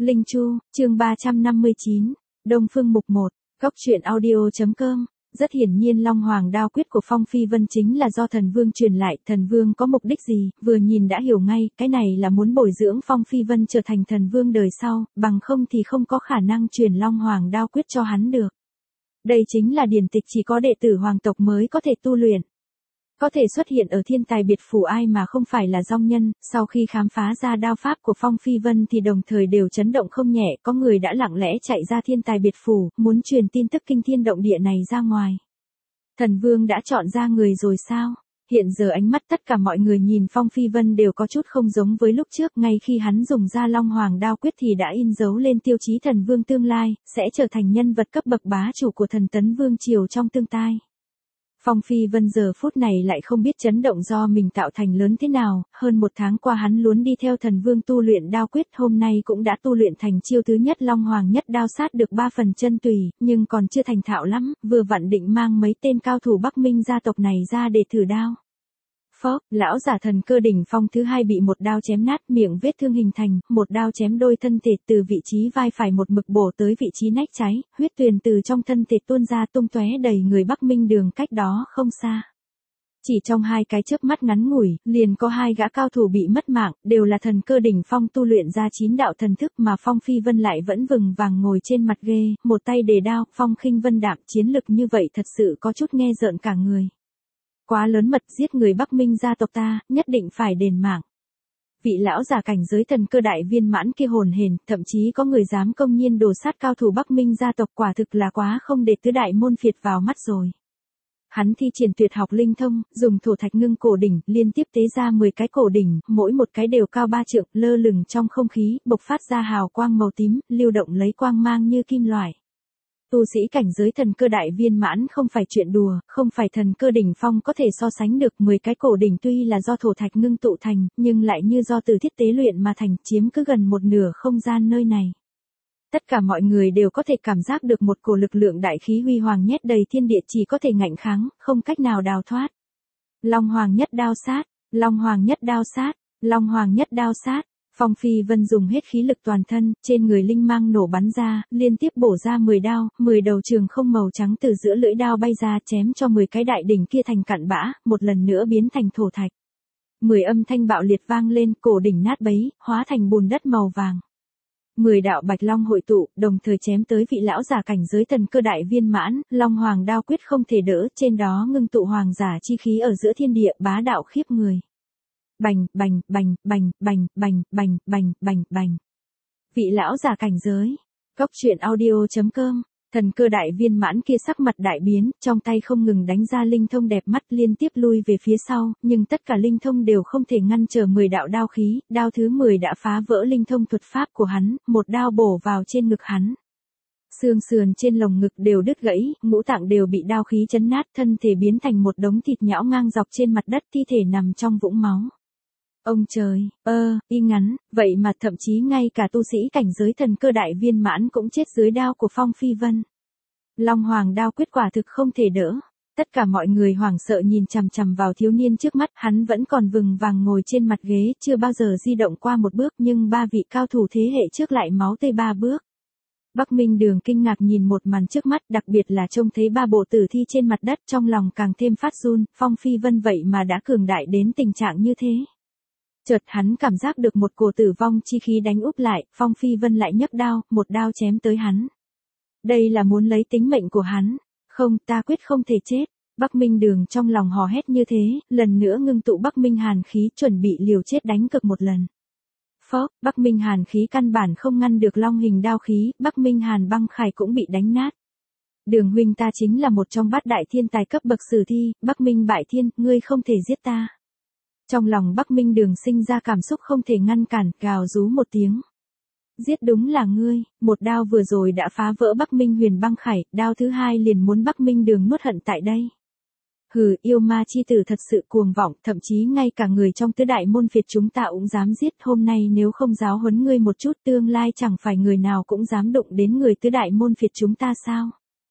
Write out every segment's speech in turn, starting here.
Linh Chu, chương 359, Đông Phương mục 1, Góc truyện audio.com. Rất hiển nhiên Long Hoàng đao quyết của Phong Phi Vân chính là do thần vương truyền lại, thần vương có mục đích gì, vừa nhìn đã hiểu ngay, cái này là muốn bồi dưỡng Phong Phi Vân trở thành thần vương đời sau, bằng không thì không có khả năng truyền Long Hoàng đao quyết cho hắn được. Đây chính là điển tịch chỉ có đệ tử hoàng tộc mới có thể tu luyện. Có thể xuất hiện ở thiên tài biệt phủ ai mà không phải là dong nhân, sau khi khám phá ra đao pháp của Phong Phi Vân thì đồng thời đều chấn động không nhẹ, có người đã lặng lẽ chạy ra thiên tài biệt phủ, muốn truyền tin tức kinh thiên động địa này ra ngoài. Thần vương đã chọn ra người rồi sao? Hiện giờ ánh mắt tất cả mọi người nhìn Phong Phi Vân đều có chút không giống với lúc trước, ngay khi hắn dùng ra Long Hoàng đao quyết thì đã in dấu lên tiêu chí thần vương tương lai, sẽ trở thành nhân vật cấp bậc bá chủ của thần tấn vương triều trong tương tai. Phong Phi Vân giờ phút này lại không biết chấn động do mình tạo thành lớn thế nào, hơn một tháng qua hắn luôn đi theo thần vương tu luyện đao quyết, hôm nay cũng đã tu luyện thành chiêu thứ nhất Long Hoàng nhất đao sát được 3 phần chân tùy, nhưng còn chưa thành thạo lắm, vừa vặn định mang mấy tên cao thủ Bắc Minh gia tộc này ra để thử đao. Phốc, lão giả thần cơ đỉnh phong thứ hai bị một đao chém nát, miệng vết thương hình thành, một đao chém đôi thân thể từ vị trí vai phải một mực bổ tới vị trí nách trái, huyết tuyền từ trong thân thể tuôn ra tung tóe đầy người Bắc Minh Đường cách đó không xa. Chỉ trong hai cái chớp mắt ngắn ngủi, liền có hai gã cao thủ bị mất mạng, đều là thần cơ đỉnh phong tu luyện ra 9 đạo thần thức mà Phong Phi Vân lại vẫn vừng vàng ngồi trên mặt ghê, một tay đề đao, phong khinh vân đạm, chiến lực như vậy thật sự có chút nghe rợn cả người. Quá lớn mật, giết người Bắc Minh gia tộc ta, nhất định phải đền mạng. Vị lão giả cảnh giới thần cơ đại viên mãn kia hồn hển, thậm chí có người dám công nhiên đổ sát cao thủ Bắc Minh gia tộc, quả thực là quá không để tứ đại môn phiệt vào mắt rồi. Hắn thi triển tuyệt học linh thông, dùng thổ thạch ngưng cổ đỉnh, liên tiếp tế ra 10 cái cổ đỉnh, mỗi một cái đều cao 3 trượng, lơ lửng trong không khí, bộc phát ra hào quang màu tím, lưu động lấy quang mang như kim loại. Tu sĩ cảnh giới thần cơ đại viên mãn không phải chuyện đùa, không phải thần cơ đỉnh phong có thể so sánh được. 10 cái cổ đỉnh tuy là do thổ thạch ngưng tụ thành, nhưng lại như do từ thiết tế luyện mà thành, chiếm cứ gần một nửa không gian nơi này. Tất cả mọi người đều có thể cảm giác được một cổ lực lượng đại khí huy hoàng nhét đầy thiên địa, chỉ có thể ngạnh kháng, không cách nào đào thoát. Long Hoàng nhất đao sát, Long Hoàng nhất đao sát, Long Hoàng nhất đao sát. Phong Phi Vân dùng hết khí lực toàn thân, trên người linh mang nổ bắn ra, liên tiếp bổ ra 10 đao, 10 đầu trường không màu trắng từ giữa lưỡi đao bay ra, chém cho 10 cái đại đỉnh kia thành cặn bã, một lần nữa biến thành thổ thạch. 10 âm thanh bạo liệt vang lên, cổ đỉnh nát bấy, hóa thành bùn đất màu vàng. 10 đạo bạch long hội tụ, đồng thời chém tới vị lão giả cảnh giới thần cơ đại viên mãn, Long Hoàng đao quyết không thể đỡ, trên đó ngưng tụ hoàng giả chi khí ở giữa thiên địa, bá đạo khiếp người. Bành, bành, bành, bành, bành, bành, bành, bành, bành, bành. Vị lão giả cảnh giới. Góc truyện audio.com. Thần cơ đại viên mãn kia sắc mặt đại biến, trong tay không ngừng đánh ra linh thông đẹp mắt, liên tiếp lui về phía sau, nhưng tất cả linh thông đều không thể ngăn trở 10 đạo đao khí, đao thứ 10 đã phá vỡ linh thông thuật pháp của hắn, một đao bổ vào trên ngực hắn. Xương sườn trên lồng ngực đều đứt gãy, ngũ tạng đều bị đao khí chấn nát, thân thể biến thành một đống thịt nhão ngang dọc trên mặt đất, thi thể nằm trong vũng máu. Ông trời, y ngắn, vậy mà thậm chí ngay cả tu sĩ cảnh giới thần cơ đại viên mãn cũng chết dưới đao của Phong Phi Vân. Long Hoàng đao quyết quả thực không thể đỡ. Tất cả mọi người hoảng sợ nhìn chằm chằm vào thiếu niên trước mắt, hắn vẫn còn vừng vàng ngồi trên mặt ghế, chưa bao giờ di động qua một bước, nhưng 3 vị cao thủ thế hệ trước lại máu tươi 3 bước. Bắc Minh Đường kinh ngạc nhìn một màn trước mắt, đặc biệt là trông thấy 3 bộ tử thi trên mặt đất, trong lòng càng thêm phát run, Phong Phi Vân vậy mà đã cường đại đến tình trạng như thế. Chợt hắn cảm giác được một cổ tử vong chi khí đánh úp lại, Phong Phi Vân lại nhấc đao, một đao chém tới hắn. Đây là muốn lấy tính mệnh của hắn. Không, ta quyết không thể chết. Bắc Minh Đường trong lòng hò hét như thế, lần nữa ngưng tụ Bắc Minh hàn khí, chuẩn bị liều chết đánh cực một lần. Phốc, Bắc Minh hàn khí căn bản không ngăn được long hình đao khí, Bắc Minh hàn băng khải cũng bị đánh nát. Đường huynh, ta chính là một trong 8 đại thiên tài cấp bậc sử thi, Bắc Minh bại thiên, ngươi không thể giết ta. Trong lòng Bắc Minh Đường sinh ra cảm xúc không thể ngăn cản, gào rú một tiếng. Giết đúng là ngươi, một đao vừa rồi đã phá vỡ Bắc Minh huyền băng khải, đao thứ 2 liền muốn Bắc Minh Đường nuốt hận tại đây. Hừ, yêu ma chi tử thật sự cuồng vọng, thậm chí ngay cả người trong tứ đại môn phiệt chúng ta cũng dám giết, hôm nay nếu không giáo huấn ngươi một chút, tương lai chẳng phải người nào cũng dám đụng đến người tứ đại môn phiệt chúng ta sao?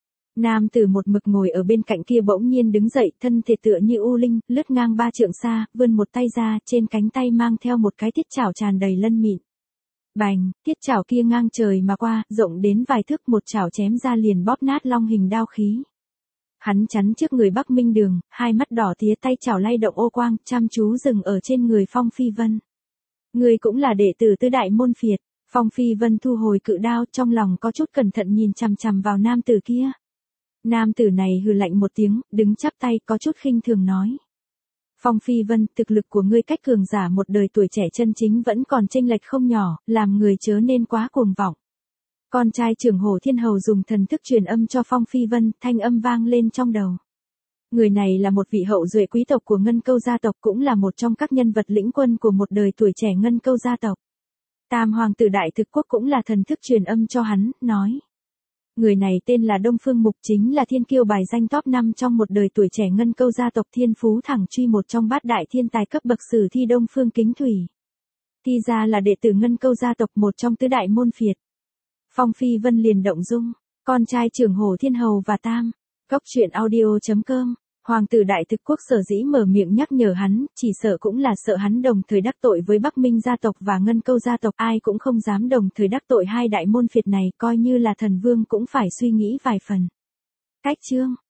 Nam tử một mực ngồi ở bên cạnh kia bỗng nhiên đứng dậy, thân thể tựa như u linh, lướt ngang 3 trượng xa, vươn một tay ra, trên cánh tay mang theo một cái thiết chảo tràn đầy lân mịn. Bành, thiết chảo kia ngang trời mà qua, rộng đến vài thước, một chảo chém ra liền bóp nát long hình đao khí. Hắn chắn trước người Bắc Minh Đường, hai mắt đỏ tía, tay chảo lay động ô quang, chăm chú dừng ở trên người Phong Phi Vân. Người cũng là đệ tử tứ đại môn phiệt. Phong Phi Vân thu hồi cự đao, trong lòng có chút cẩn thận nhìn chằm chằm vào nam tử kia. Nam tử này hừ lạnh một tiếng, đứng chắp tay, có chút khinh thường nói. Phong Phi Vân, thực lực của ngươi cách cường giả một đời tuổi trẻ chân chính vẫn còn chênh lệch không nhỏ, làm người chớ nên quá cuồng vọng. Con trai trưởng Hổ Thiên Hầu dùng thần thức truyền âm cho Phong Phi Vân, thanh âm vang lên trong đầu. Người này là một vị hậu duệ quý tộc của Ngân Câu gia tộc, cũng là một trong các nhân vật lĩnh quân của một đời tuổi trẻ Ngân Câu gia tộc. Tam hoàng tử Đại Thực Quốc cũng là thần thức truyền âm cho hắn, nói. Người này tên là Đông Phương Mục, chính là thiên kiêu bài danh top 5 trong một đời tuổi trẻ Ngân Câu gia tộc, thiên phú thẳng truy, một trong bát đại thiên tài cấp bậc sử thi Đông Phương Kính Thủy. Thì ra là đệ tử Ngân Câu gia tộc, một trong tứ đại môn phiệt. Phong Phi Vân liền động dung, con trai trưởng Hổ Thiên Hầu và Tam. Cốc truyện audio.com. Hoàng tử Đại Thực Quốc sở dĩ mở miệng nhắc nhở hắn, chỉ sợ cũng là sợ hắn đồng thời đắc tội với Bắc Minh gia tộc và Ngân Câu gia tộc, ai cũng không dám đồng thời đắc tội hai đại môn phiệt này, coi như là thần vương cũng phải suy nghĩ vài phần. Cách chương